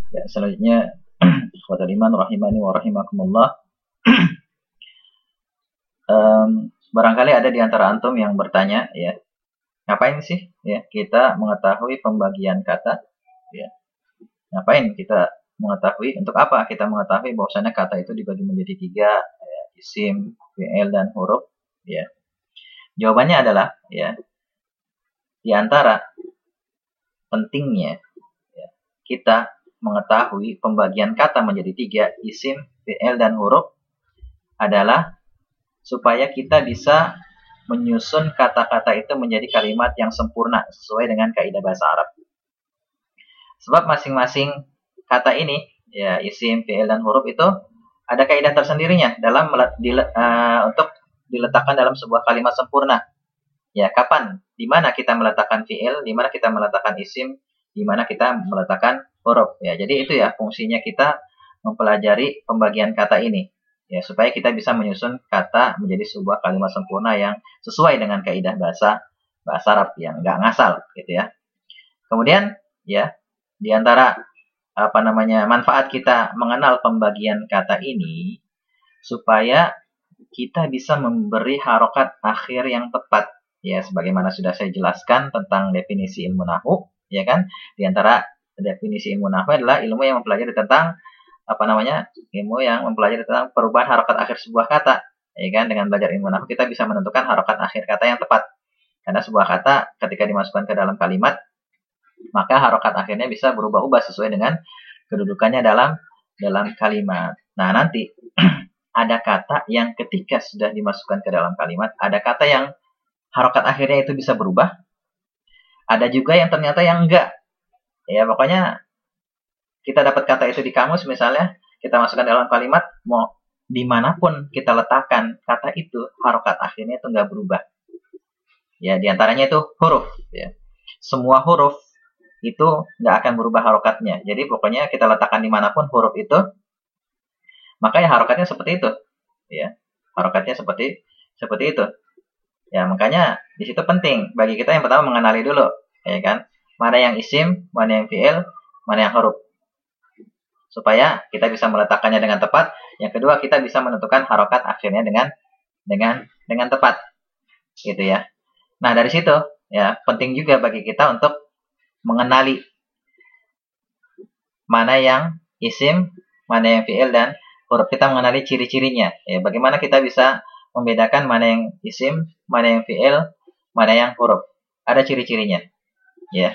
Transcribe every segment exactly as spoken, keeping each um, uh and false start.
Ya, selanjutnya ikhwatul iman rahimani wa rahimakumullah. um, barangkali ada di antara antum yang bertanya, ya, ngapain sih ya kita mengetahui pembagian kata, ya? Ngapain kita mengetahui, untuk apa kita mengetahui bahwasanya kata itu dibagi menjadi tiga, ya, isim, fi'il, dan huruf, ya? Jawabannya adalah, ya, di antara pentingnya, ya, kita mengetahui pembagian kata menjadi tiga, isim, fi'il, dan huruf adalah supaya kita bisa menyusun kata-kata itu menjadi kalimat yang sempurna sesuai dengan kaidah bahasa Arab. Sebab masing-masing kata ini, ya, isim, fi'il, dan huruf itu ada kaidah tersendirinya dalam uh, untuk diletakkan dalam sebuah kalimat sempurna. Ya, kapan, di mana kita meletakkan fi'il, di mana kita meletakkan isim, di mana kita meletakkan huruf. Ya, jadi itu ya fungsinya kita mempelajari pembagian kata ini. Ya, supaya kita bisa menyusun kata menjadi sebuah kalimat sempurna yang sesuai dengan kaidah bahasa bahasa Arab, yang nggak ngasal, gitu ya. Kemudian, ya, di antara apa namanya manfaat kita mengenal pembagian kata ini, supaya kita bisa memberi harokat akhir yang tepat, ya, sebagaimana sudah saya jelaskan tentang definisi ilmu nahwu, ya kan. Di antara definisi ilmu nahwu adalah ilmu yang mempelajari tentang apa namanya ilmu yang mempelajari tentang perubahan harokat akhir sebuah kata, ya kan. Dengan belajar ilmu nahwu kita bisa menentukan harokat akhir kata yang tepat, karena sebuah kata ketika dimasukkan ke dalam kalimat, maka harokat akhirnya bisa berubah-ubah sesuai dengan kedudukannya dalam dalam kalimat. Nah, nanti ada kata yang ketika sudah dimasukkan ke dalam kalimat, ada kata yang harokat akhirnya itu bisa berubah, ada juga yang ternyata yang enggak. Ya, pokoknya kita dapat kata itu di kamus misalnya, kita masukkan dalam kalimat, mau dimanapun kita letakkan kata itu, harokat akhirnya itu enggak berubah. Ya, diantaranya itu huruf. Ya. Semua huruf itu nggak akan berubah harokatnya. Jadi pokoknya kita letakkan dimanapun huruf itu, maka ya harokatnya seperti itu, ya, harokatnya seperti seperti itu. Ya, makanya di situ penting bagi kita yang pertama mengenali dulu, ya kan, mana yang isim, mana yang fi'il, mana yang huruf, supaya kita bisa meletakkannya dengan tepat. Yang kedua, kita bisa menentukan harokat akhirnya dengan dengan dengan tepat, gitu ya. Nah, dari situ ya penting juga bagi kita untuk mengenali mana yang isim, mana yang fi'il, dan huruf. Kita mengenali ciri-cirinya. Ya, bagaimana kita bisa membedakan mana yang isim, mana yang fi'il, mana yang huruf. Ada ciri-cirinya. Ya.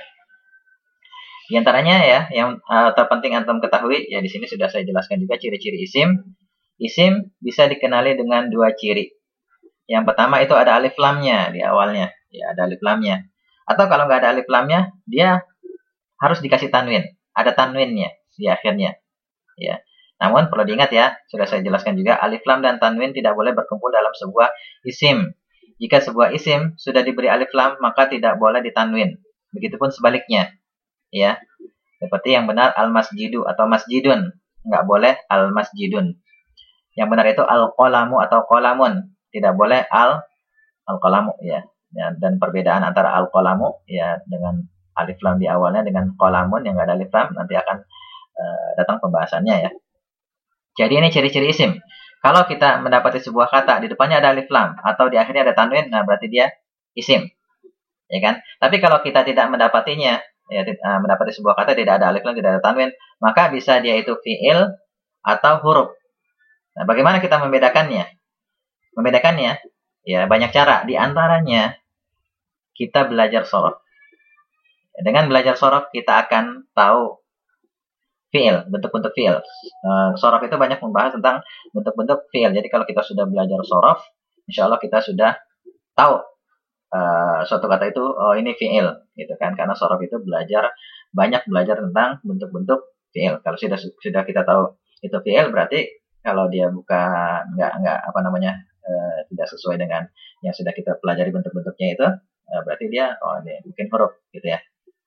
Di antaranya ya, yang uh, terpenting antum ketahui, ya di sini sudah saya jelaskan juga ciri-ciri isim. Isim bisa dikenali dengan dua ciri. Yang pertama itu ada alif lamnya di awalnya. Ya, ada alif lamnya. Atau kalau nggak ada alif lamnya, dia harus dikasih tanwin. Ada tanwinnya di akhirnya. Ya. Namun perlu diingat ya, sudah saya jelaskan juga, alif lam dan tanwin tidak boleh berkumpul dalam sebuah isim. Jika sebuah isim sudah diberi alif lam, maka tidak boleh ditanwin. Begitupun sebaliknya. Ya. Seperti yang benar al-masjidu atau masjidun. Nggak boleh al-masjidun. Yang benar itu al-qolamu atau qolamun. Tidak boleh al al-qolamu, ya. Ya, dan perbedaan antara al-qolamu ya dengan alif lam di awalnya dengan qolamun yang nggak ada alif lam, nanti akan uh, datang pembahasannya ya. Jadi ini ciri-ciri isim. Kalau kita mendapati sebuah kata di depannya ada alif lam atau di akhirnya ada tanwin, nah berarti dia isim, ya kan? Tapi kalau kita tidak mendapatinya, ya, uh, mendapati sebuah kata tidak ada alif lam, tidak ada tanwin, maka bisa dia itu fi'il atau huruf. Nah, bagaimana kita membedakannya? Membedakannya ya banyak cara. Di antaranya kita belajar shorof. Dengan belajar shorof kita akan tahu fi'il, bentuk-bentuk fi'il. Uh, shorof itu banyak membahas tentang bentuk-bentuk fi'il. Jadi kalau kita sudah belajar shorof, insya Allah kita sudah tahu uh, suatu kata itu, oh ini fi'il, gitu kan? Karena shorof itu belajar banyak belajar tentang bentuk-bentuk fi'il. Kalau sudah sudah kita tahu itu fi'il, berarti kalau dia bukan nggak nggak apa namanya uh, tidak sesuai dengan yang sudah kita pelajari bentuk-bentuknya itu, uh, berarti dia oh ini mungkin huruf, gitu ya.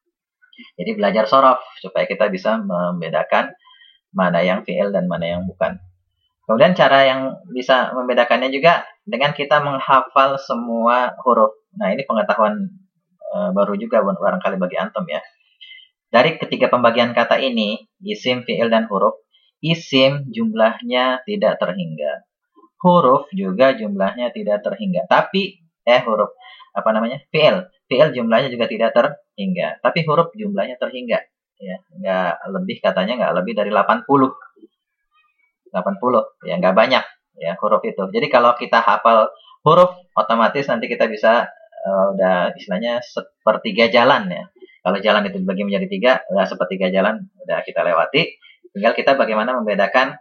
Jadi belajar shorof supaya kita bisa membedakan mana yang fi'il dan mana yang bukan. Kemudian cara yang bisa membedakannya juga dengan kita menghafal semua huruf. Nah, ini pengetahuan e, baru juga barangkali bagi antum ya. Dari ketiga pembagian kata ini, isim, fi'il, dan huruf. Isim jumlahnya tidak terhingga. Huruf juga jumlahnya tidak terhingga. Tapi, eh huruf, apa namanya? Fi'il. Fi'il jumlahnya juga tidak terhingga. Tapi huruf jumlahnya terhingga. Ya, nggak lebih, katanya nggak lebih dari delapan puluh. delapan puluh, ya nggak banyak ya huruf itu. Jadi kalau kita hafal huruf, otomatis nanti kita bisa uh, udah istilahnya sepertiga jalan ya. Kalau jalan itu dibagi menjadi tiga, udah sepertiga jalan udah kita lewati. Tinggal kita bagaimana membedakan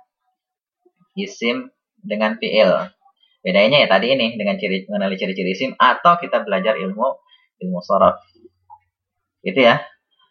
isim dengan fi'il. Bedanya ya tadi ini dengan ciri mengenali ciri-ciri isim, atau kita belajar ilmu ilmu shorof. Gitu ya.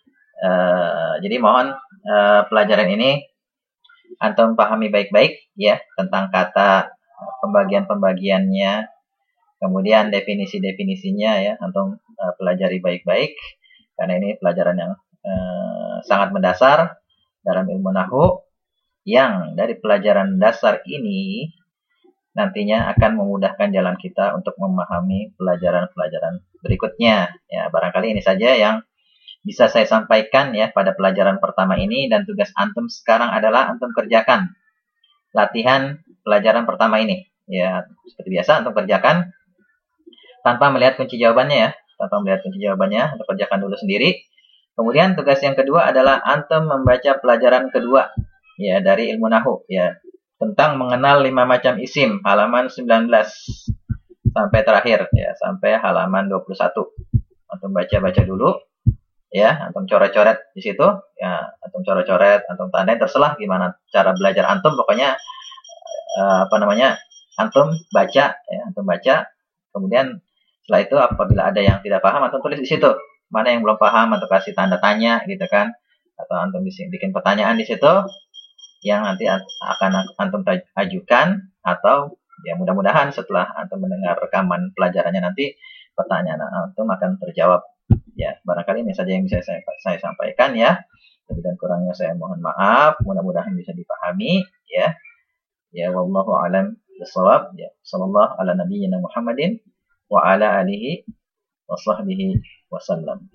Uh, jadi mohon uh, pelajaran ini antum pahami baik-baik ya tentang kata, pembagian-pembagiannya, kemudian definisi-definisinya ya, antum uh, pelajari baik-baik karena ini pelajaran yang uh, sangat mendasar dalam ilmu nahwu, yang dari pelajaran dasar ini nantinya akan memudahkan jalan kita untuk memahami pelajaran-pelajaran berikutnya ya. Barangkali ini saja yang bisa saya sampaikan ya pada pelajaran pertama ini, dan tugas antum sekarang adalah antum kerjakan latihan pelajaran pertama ini ya. Seperti biasa antum kerjakan tanpa melihat kunci jawabannya ya, tanpa melihat kunci jawabannya, antum kerjakan dulu sendiri. Kemudian tugas yang kedua adalah antum membaca pelajaran kedua ya dari ilmu nahwu ya, tentang mengenal lima macam isim, halaman sembilan belas sampai terakhir ya, sampai halaman dua puluh satu. Antum baca-baca dulu ya, antum coret-coret di situ ya, antum coret-coret, antum tandain, terserah gimana cara belajar antum, pokoknya uh, apa namanya antum baca ya, antum baca. Kemudian setelah itu apabila ada yang tidak paham, antum tulis di situ. Mana yang belum paham, antum kasih tanda tanya gitu kan, atau antum bisa bikin pertanyaan di situ yang nanti akan antum ajukan, atau ya mudah-mudahan setelah antum mendengar rekaman pelajarannya nanti pertanyaan antum akan terjawab. Ya, barangkali ini saja yang bisa saya, saya sampaikan ya. Lebih dan kurangnya saya mohon maaf. Mudah-mudahan bisa dipahami ya. Ya, wallahu a'lam bishawab. Ya, sallallahu ala nabiyyina Muhammadin wa ala alihi wa sahbihi wasallam.